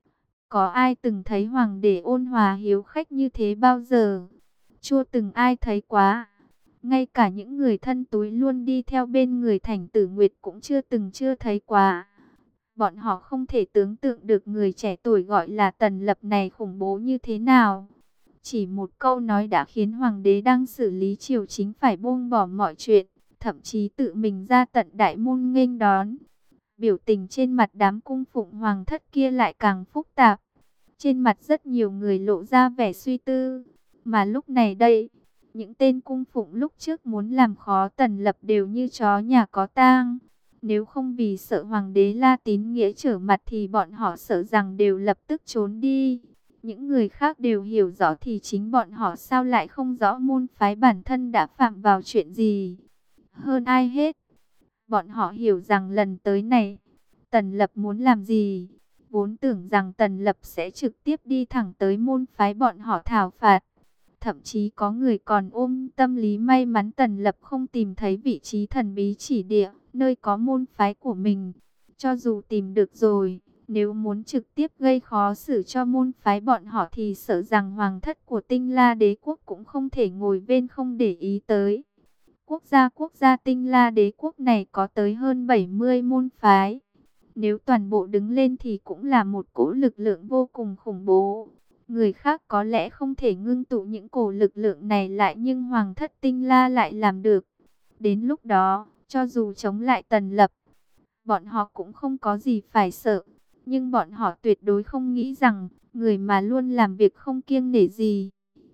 Có ai từng thấy hoàng đế ôn hòa hiếu khách như thế bao giờ? Chưa từng ai thấy quá. Ngay cả những người thân túi luôn đi theo bên người Thành Tử Nguyệt cũng chưa từng chưa thấy quá. Bọn họ không thể tưởng tượng được người trẻ tuổi gọi là Tần Lập này khủng bố như thế nào. Chỉ một câu nói đã khiến hoàng đế đang xử lý triều chính phải buông bỏ mọi chuyện, thậm chí tự mình ra tận đại môn nghênh đón. Biểu tình trên mặt đám cung phụng hoàng thất kia lại càng phức tạp. Trên mặt rất nhiều người lộ ra vẻ suy tư. Mà lúc này đây, những tên cung phụng lúc trước muốn làm khó Tần Lập đều như chó nhà có tang. Nếu không vì sợ hoàng đế La Tín Nghĩa trở mặt thì bọn họ sợ rằng đều lập tức trốn đi. Những người khác đều hiểu rõ thì chính bọn họ sao lại không rõ môn phái bản thân đã phạm vào chuyện gì. Hơn ai hết, bọn họ hiểu rằng lần tới này, Tần Lập muốn làm gì. Vốn tưởng rằng Tần Lập sẽ trực tiếp đi thẳng tới môn phái bọn họ thảo phạt. Thậm chí có người còn ôm tâm lý may mắn Tần Lập không tìm thấy vị trí thần bí chỉ địa, nơi có môn phái của mình. Cho dù tìm được rồi, nếu muốn trực tiếp gây khó xử cho môn phái bọn họ thì sợ rằng hoàng thất của Tinh La Đế quốc cũng không thể ngồi bên không để ý tới. Quốc gia quốc gia Tinh La Đế quốc này có tới hơn bảy mươi môn phái. Nếu toàn bộ đứng lên thì cũng là một cỗ lực lượng vô cùng khủng bố. Người khác có lẽ không thể ngưng tụ những cổ lực lượng này lại, nhưng hoàng thất Tinh La lại làm được. Đến lúc đó, cho dù chống lại Tần Lập, bọn họ cũng không có gì phải sợ. Nhưng bọn họ tuyệt đối không nghĩ rằng, người mà luôn làm việc không kiêng nể gì,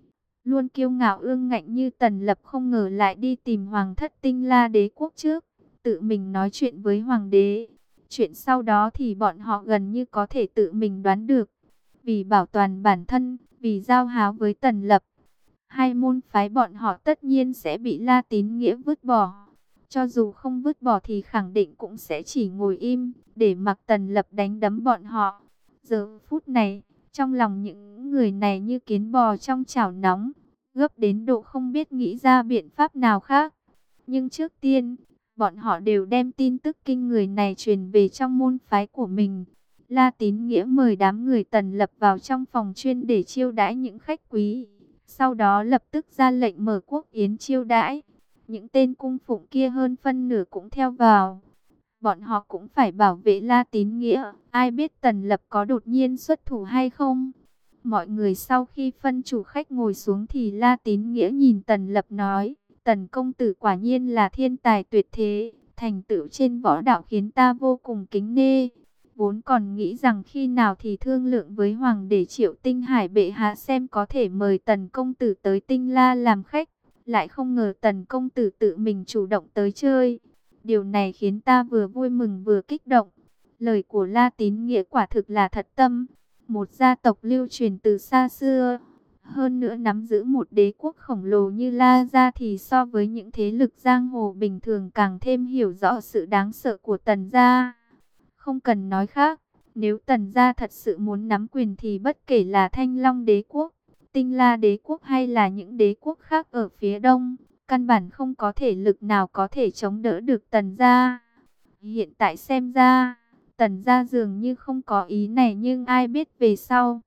luôn kiêu ngạo ương ngạnh như Tần Lập không ngờ lại đi tìm hoàng thất Tinh La Đế quốc trước, tự mình nói chuyện với hoàng đế. Chuyện sau đó thì bọn họ gần như có thể tự mình đoán được. Vì bảo toàn bản thân, vì giao háo với Tần Lập, hai môn phái bọn họ tất nhiên sẽ bị La Tín Nghĩa vứt bỏ. Cho dù không vứt bỏ thì khẳng định cũng sẽ chỉ ngồi im, để mặc Tần Lập đánh đấm bọn họ. Giờ phút này, trong lòng những người này như kiến bò trong chảo nóng, gấp đến độ không biết nghĩ ra biện pháp nào khác. Nhưng trước tiên, bọn họ đều đem tin tức kinh người này truyền về trong môn phái của mình. La Tín Nghĩa mời đám người Tần Lập vào trong phòng chuyên để chiêu đãi những khách quý. Sau đó lập tức ra lệnh mở quốc yến chiêu đãi. Những tên cung phụng kia hơn phân nửa cũng theo vào. Bọn họ cũng phải bảo vệ La Tín Nghĩa. Ai biết Tần Lập có đột nhiên xuất thủ hay không? Mọi người sau khi phân chủ khách ngồi xuống thì La Tín Nghĩa nhìn Tần Lập nói: Tần công tử quả nhiên là thiên tài tuyệt thế, thành tựu trên võ đạo khiến ta vô cùng kính nể. Vốn còn nghĩ rằng khi nào thì thương lượng với Hoàng để Triệu Tinh Hải bệ hạ xem có thể mời Tần công tử tới Tinh La làm khách. Lại không ngờ Tần công tử tự mình chủ động tới chơi. Điều này khiến ta vừa vui mừng vừa kích động. Lời của La Tín Nghĩa quả thực là thật tâm. Một gia tộc lưu truyền từ xa xưa, hơn nữa nắm giữ một đế quốc khổng lồ như La gia thì so với những thế lực giang hồ bình thường càng thêm hiểu rõ sự đáng sợ của Tần gia. Không cần nói khác, nếu Tần gia thật sự muốn nắm quyền thì bất kể là Thanh Long đế quốc, Tinh La đế quốc hay là những đế quốc khác ở phía đông, căn bản không có thể lực nào có thể chống đỡ được Tần gia. Hiện tại xem ra, Tần gia dường như không có ý này, nhưng ai biết về sau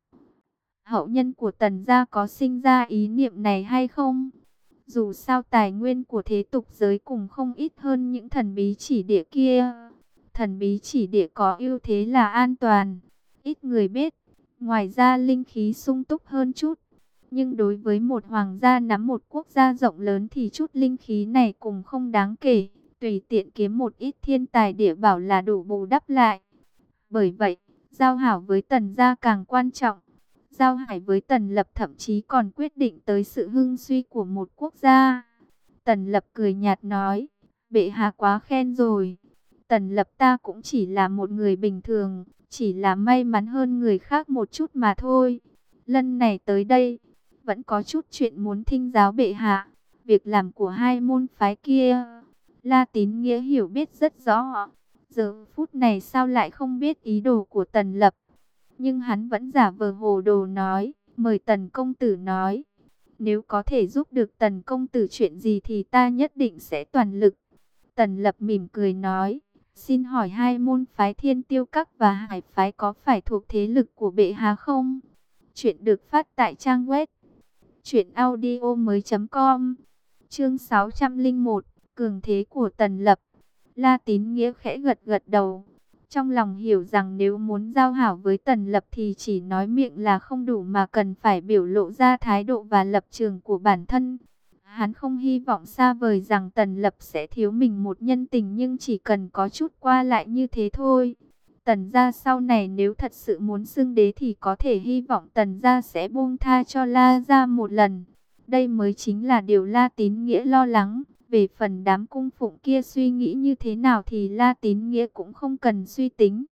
hậu nhân của Tần gia có sinh ra ý niệm này hay không? Dù sao tài nguyên của thế tục giới cùng không ít hơn những thần bí chỉ địa kia. Thần bí chỉ địa có ưu thế là an toàn, ít người biết, ngoài ra linh khí sung túc hơn chút. Nhưng đối với một hoàng gia nắm một quốc gia rộng lớn thì chút linh khí này cũng không đáng kể. Tùy tiện kiếm một ít thiên tài địa bảo là đủ bù đắp lại. Bởi vậy, giao hảo với Tần gia càng quan trọng. Giao hải với Tần Lập thậm chí còn quyết định tới sự hưng suy của một quốc gia. Tần Lập cười nhạt nói: bệ hạ quá khen rồi. Tần Lập ta cũng chỉ là một người bình thường, chỉ là may mắn hơn người khác một chút mà thôi. Lần này tới đây, vẫn có chút chuyện muốn thinh giáo bệ hạ. Việc làm của hai môn phái kia, La Tín Nghĩa hiểu biết rất rõ. Giờ phút này sao lại không biết ý đồ của Tần Lập. Nhưng hắn vẫn giả vờ hồ đồ nói: mời Tần công tử nói. Nếu có thể giúp được Tần công tử chuyện gì thì ta nhất định sẽ toàn lực. Tần Lập mỉm cười nói: xin hỏi hai môn phái Thiên Tiêu Các và Hải phái có phải thuộc thế lực của bệ hạ không? Chuyện được phát tại trang web truyện audio mới chấm com. Chương sáu trăm lẻ một, cường thế của Tần Lập. La Tín Nghĩa khẽ gật gật đầu. Trong lòng hiểu rằng nếu muốn giao hảo với Tần Lập thì chỉ nói miệng là không đủ, mà cần phải biểu lộ ra thái độ và lập trường của bản thân. Hắn không hy vọng xa vời rằng Tần Lập sẽ thiếu mình một nhân tình, nhưng chỉ cần có chút qua lại như thế thôi. Tần gia sau này nếu thật sự muốn xưng đế thì có thể hy vọng Tần gia sẽ buông tha cho La gia một lần. Đây mới chính là điều La Tín Nghĩa lo lắng. Về phần đám cung phụng kia suy nghĩ như thế nào thì La Tín Nghĩa cũng không cần suy tính.